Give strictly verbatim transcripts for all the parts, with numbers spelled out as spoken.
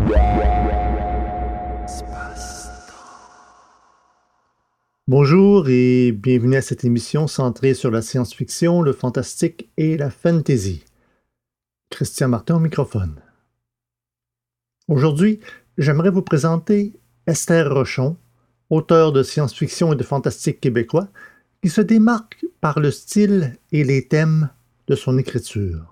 Bonjour et bienvenue à cette émission centrée sur la science-fiction, le fantastique et la fantasy. Christian Martin au microphone. Aujourd'hui, j'aimerais vous présenter Esther Rochon, auteure de science-fiction et de fantastique québécois, qui se démarque par le style et les thèmes de son écriture.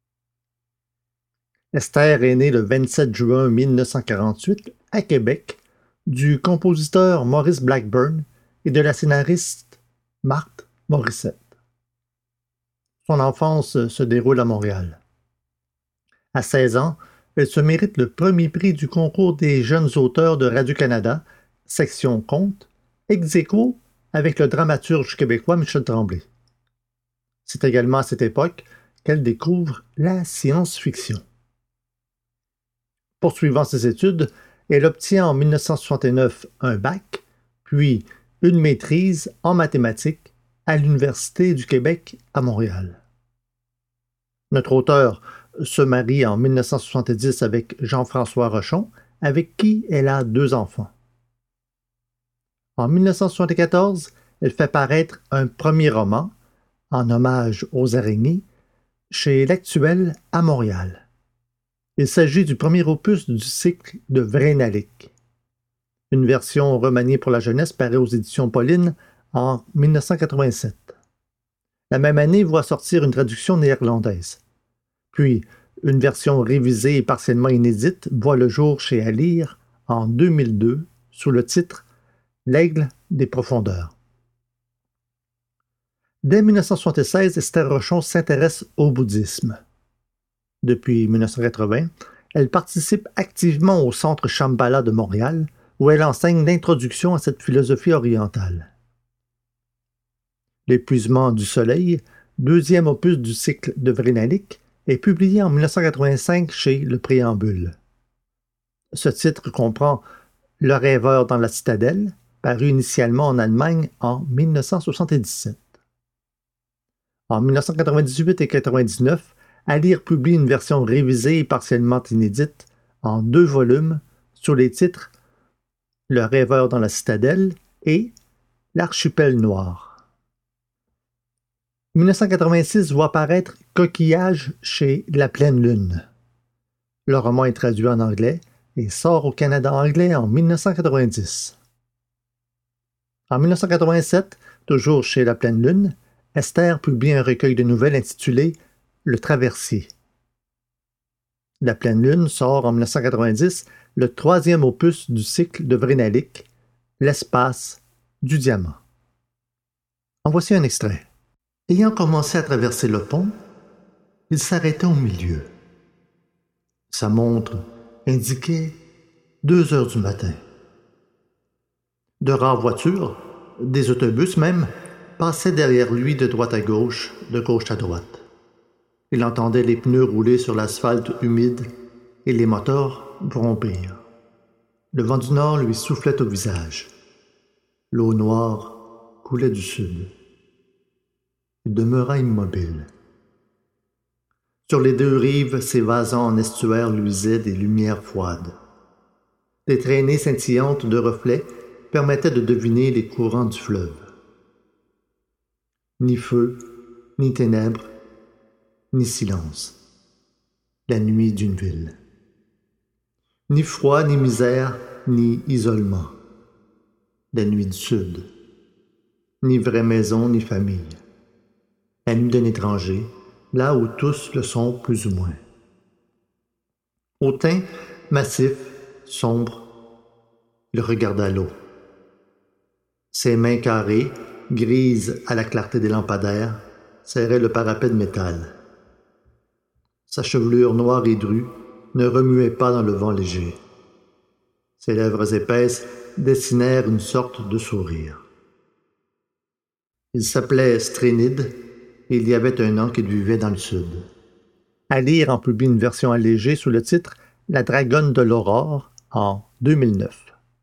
Esther est née le vingt-sept juin mille neuf cent quarante-huit à Québec du compositeur Maurice Blackburn et de la scénariste Marthe Morissette. Son enfance se déroule à Montréal. À seize ans, elle se mérite le premier prix du concours des jeunes auteurs de Radio-Canada, section conte, ex aequo avec le dramaturge québécois Michel Tremblay. C'est également à cette époque qu'elle découvre la science-fiction. Poursuivant ses études, elle obtient en mille neuf cent soixante-neuf un bac, puis une maîtrise en mathématiques à l'Université du Québec à Montréal. Notre auteure se marie en mille neuf cent soixante-dix avec Jean-François Rochon, avec qui elle a deux enfants. En mille neuf cent soixante-quatorze, elle fait paraître un premier roman, en hommage aux araignées, chez L'Actuel à Montréal. Il s'agit du premier opus du cycle de Vrainalic. Une version remaniée pour la jeunesse paraît aux éditions Pauline en mille neuf cent quatre-vingt-sept. La même année voit sortir une traduction néerlandaise. Puis, une version révisée et partiellement inédite voit le jour chez À Lire en deux mille deux sous le titre L'Aigle des profondeurs. Dès mille neuf cent soixante-seize, Esther Rochon s'intéresse au bouddhisme. Depuis mille neuf cent quatre-vingts, elle participe activement au Centre Shambhala de Montréal, où elle enseigne l'introduction à cette philosophie orientale. L'épuisement du soleil, deuxième opus du cycle de Vrainalic, est publié en mille neuf cent quatre-vingt-cinq chez Le Préambule. Ce titre comprend Le rêveur dans la citadelle, paru initialement en Allemagne en mille neuf cent soixante-dix-sept. En mille neuf cent quatre-vingt-dix-huit et quatre-vingt-dix-neuf, À Lire publie une version révisée et partiellement inédite en deux volumes sous les titres Le rêveur dans la citadelle et L'archipel noir. mille neuf cent quatre-vingt-six voit paraître Coquillage chez La Pleine Lune. Le roman est traduit en anglais et sort au Canada anglais en mille neuf cent quatre-vingt-dix. En mille neuf cent quatre-vingt-sept, toujours chez La Pleine Lune, Esther publie un recueil de nouvelles intitulé Le Traversier. La Pleine Lune sort en mille neuf cent quatre-vingt-dix le troisième opus du cycle de Vrainalic, L'espace du diamant. En voici un extrait. Ayant commencé à traverser le pont, il s'arrêta au milieu. Sa montre indiquait deux heures du matin. De rares voitures, des autobus même, passaient derrière lui de droite à gauche, de gauche à droite. Il entendait les pneus rouler sur l'asphalte humide et les moteurs brompir. Le vent du nord lui soufflait au visage. L'eau noire coulait du sud. Il demeura immobile. Sur les deux rives, s'évasant en estuaire luisaient des lumières froides. Des traînées scintillantes de reflets permettaient de deviner les courants du fleuve. Ni feu, ni ténèbres, ni silence. La nuit d'une ville. Ni froid, ni misère, ni isolement. La nuit du sud. Ni vraie maison, ni famille. La nuit d'un étranger, là où tous le sont plus ou moins. Au teint massif, sombre, il regarda l'eau. Ses mains carrées, grises à la clarté des lampadaires, serraient le parapet de métal. Sa chevelure noire et drue ne remuait pas dans le vent léger. Ses lèvres épaisses dessinèrent une sorte de sourire. Il s'appelait Strénide et il y avait un an qu'il vivait dans le sud. À Lire en publie une version allégée sous le titre La dragonne de l'aurore en deux mille neuf.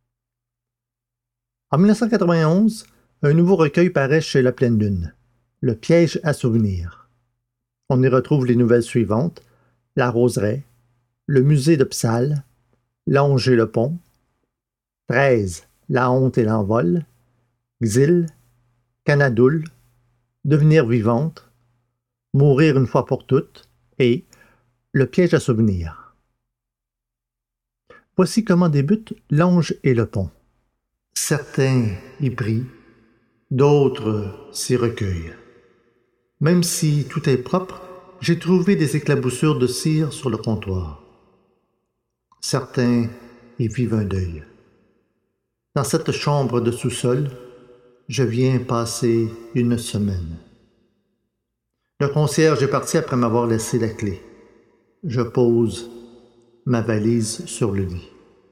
En mille neuf cent quatre-vingt-onze, un nouveau recueil paraît chez La Pleine Lune, Le piège à souvenirs. On y retrouve les nouvelles suivantes, La roseraie, Le musée de Psal, L'ange et le pont. treize. La honte et l'envol. Xyle. Canadoul. Devenir vivante. Mourir une fois pour toutes. Et le piège à souvenirs. Voici comment débute L'ange et le pont. Certains y prient, d'autres s'y recueillent. Même si tout est propre, j'ai trouvé des éclaboussures de cire sur le comptoir. Certains y vivent un deuil. Dans cette chambre de sous-sol, je viens passer une semaine. Le concierge est parti après m'avoir laissé la clé. Je pose ma valise sur le lit.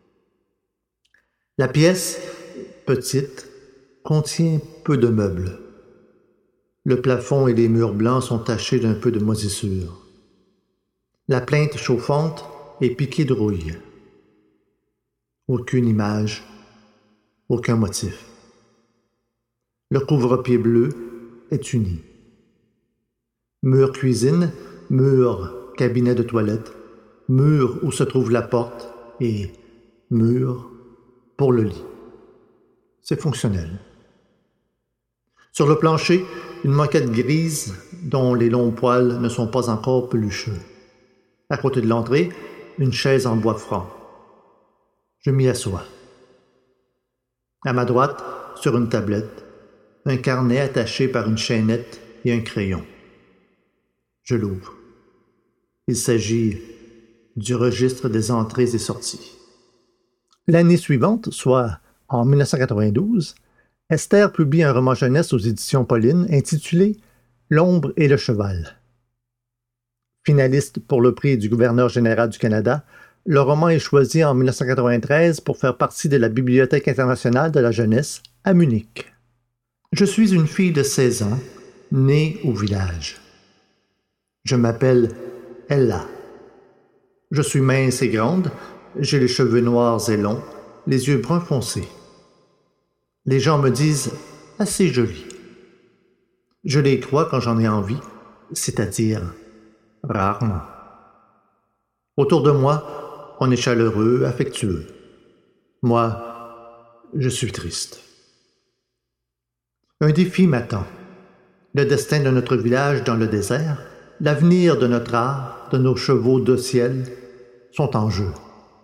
La pièce, petite, contient peu de meubles. Le plafond et les murs blancs sont tachés d'un peu de moisissure. La plainte chauffante est piquée de rouille. Aucune image, aucun motif. Le couvre-pied bleu est uni. Mur cuisine, mur cabinet de toilette, mur où se trouve la porte et mur pour le lit. C'est fonctionnel. Sur le plancher, une moquette grise dont les longs poils ne sont pas encore pelucheux. À côté de l'entrée, une chaise en bois franc. Je m'y assois. À ma droite, sur une tablette, un carnet attaché par une chaînette et un crayon. Je l'ouvre. Il s'agit du registre des entrées et sorties. L'année suivante, soit en mille neuf cent quatre-vingt-douze, Esther publie un roman jeunesse aux éditions Pauline intitulé L'ombre et le cheval. Finaliste pour le prix du gouverneur général du Canada, le roman est choisi en mille neuf cent quatre-vingt-treize pour faire partie de la Bibliothèque internationale de la jeunesse à Munich. Je suis une fille de seize ans, née au village. Je m'appelle Ella. Je suis mince et grande, j'ai les cheveux noirs et longs, les yeux bruns foncés. Les gens me disent assez jolie. Je les crois quand j'en ai envie, c'est-à-dire rarement. Autour de moi, on est chaleureux, affectueux. Moi, je suis triste. Un défi m'attend. Le destin de notre village dans le désert, l'avenir de notre art, de nos chevaux de ciel, sont en jeu.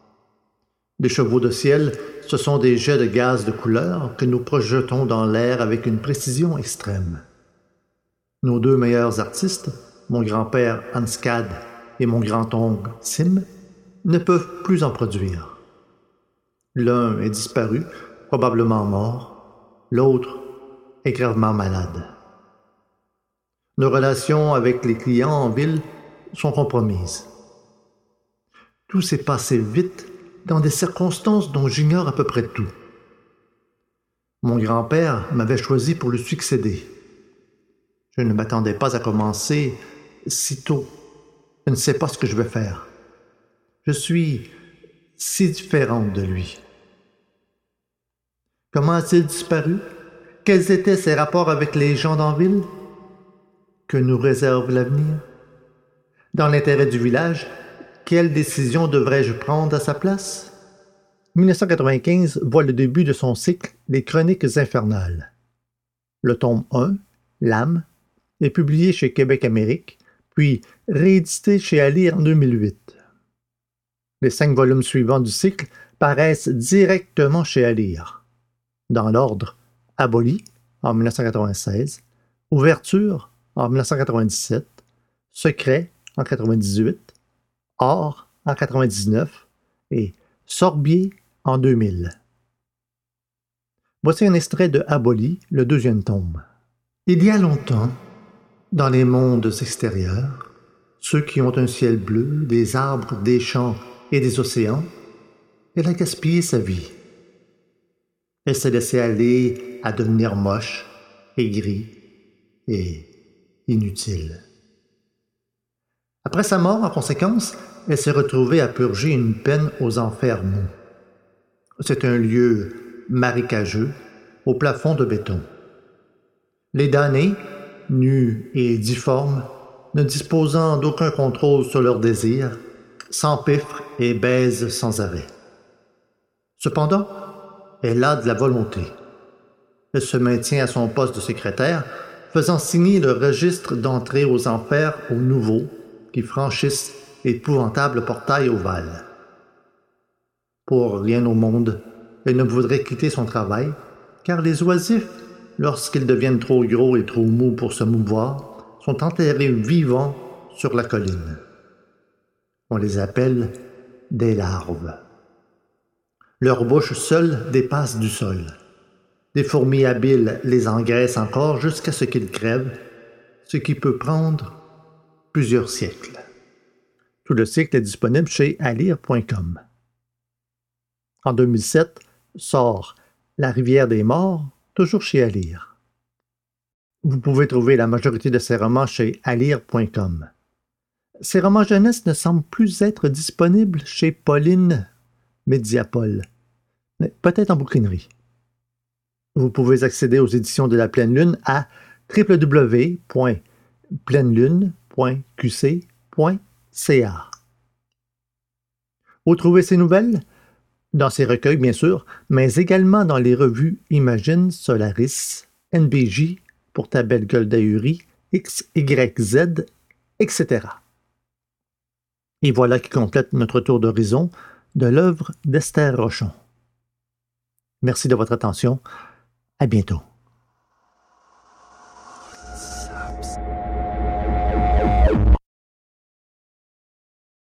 Les chevaux de ciel, ce sont des jets de gaz de couleur que nous projetons dans l'air avec une précision extrême. Nos deux meilleurs artistes, mon grand-père Hans Cad et mon grand-oncle Sim, ne peuvent plus en produire. L'un est disparu, probablement mort, l'autre est gravement malade. Nos relations avec les clients en ville sont compromises. Tout s'est passé vite dans des circonstances dont j'ignore à peu près tout. Mon grand-père m'avait choisi pour lui succéder. Je ne m'attendais pas à commencer si tôt. Je ne sais pas ce que je vais faire. Je suis si différente de lui. Comment a-t-il disparu? Quels étaient ses rapports avec les gens d'en ville? Que nous réserve l'avenir? Dans l'intérêt du village, quelle décision devrais-je prendre à sa place? mille neuf cent quatre-vingt-quinze voit le début de son cycle Les Chroniques infernales. Le tome un, L'âme, est publié chez Québec Amérique, puis réédité chez À lire en deux mille huit. Les cinq volumes suivants du cycle paraissent directement chez À lire. Dans l'ordre, Aboli, en mille neuf cent quatre-vingt-seize, Ouverture, en mille neuf cent quatre-vingt-dix-sept, Secret, en quatre-vingt-dix-huit, Or, en quatre-vingt-dix-neuf, et Sorbier, en deux mille. Voici un extrait de Aboli, le deuxième tome. Il y a longtemps, dans les mondes extérieurs, ceux qui ont un ciel bleu, des arbres, des champs et des océans, elle a gaspillé sa vie. Elle s'est laissée aller à devenir moche, aigrie et inutile. Après sa mort, en conséquence, elle s'est retrouvée à purger une peine aux enfers mous. C'est un lieu marécageux, au plafond de béton. Les damnés, nus et difformes, ne disposant d'aucun contrôle sur leurs désirs, s'empiffrent et baisent sans arrêt. Cependant, elle a de la volonté. Elle se maintient à son poste de secrétaire, faisant signer le registre d'entrée aux enfers aux nouveaux qui franchissent l'épouvantable portail ovale. Pour rien au monde, elle ne voudrait quitter son travail, car les oisifs, lorsqu'ils deviennent trop gros et trop mous pour se mouvoir, sont enterrés vivants sur la colline. On les appelle des larves. Leur bouche seule dépasse du sol. Des fourmis habiles les engraissent encore jusqu'à ce qu'ils crèvent, ce qui peut prendre plusieurs siècles. Tout le cycle est disponible chez alire point com. En deux mille sept, sort La rivière des morts, toujours chez Alire. Vous pouvez trouver la majorité de ces romans chez alire point com. Ces romans jeunesse ne semblent plus être disponibles chez Pauline Médiapol, mais peut-être en bouquinerie. Vous pouvez accéder aux éditions de la Pleine Lune à w w w point pleine lune point q c point c a. Où trouver ces nouvelles? Dans ces recueils, bien sûr, mais également dans les revues Imagine, Solaris, N B J, Pour ta belle gueule d'ahurie, X Y Z, et cetera. Et voilà qui complète notre tour d'horizon de l'œuvre d'Esther Rochon. Merci de votre attention. À bientôt.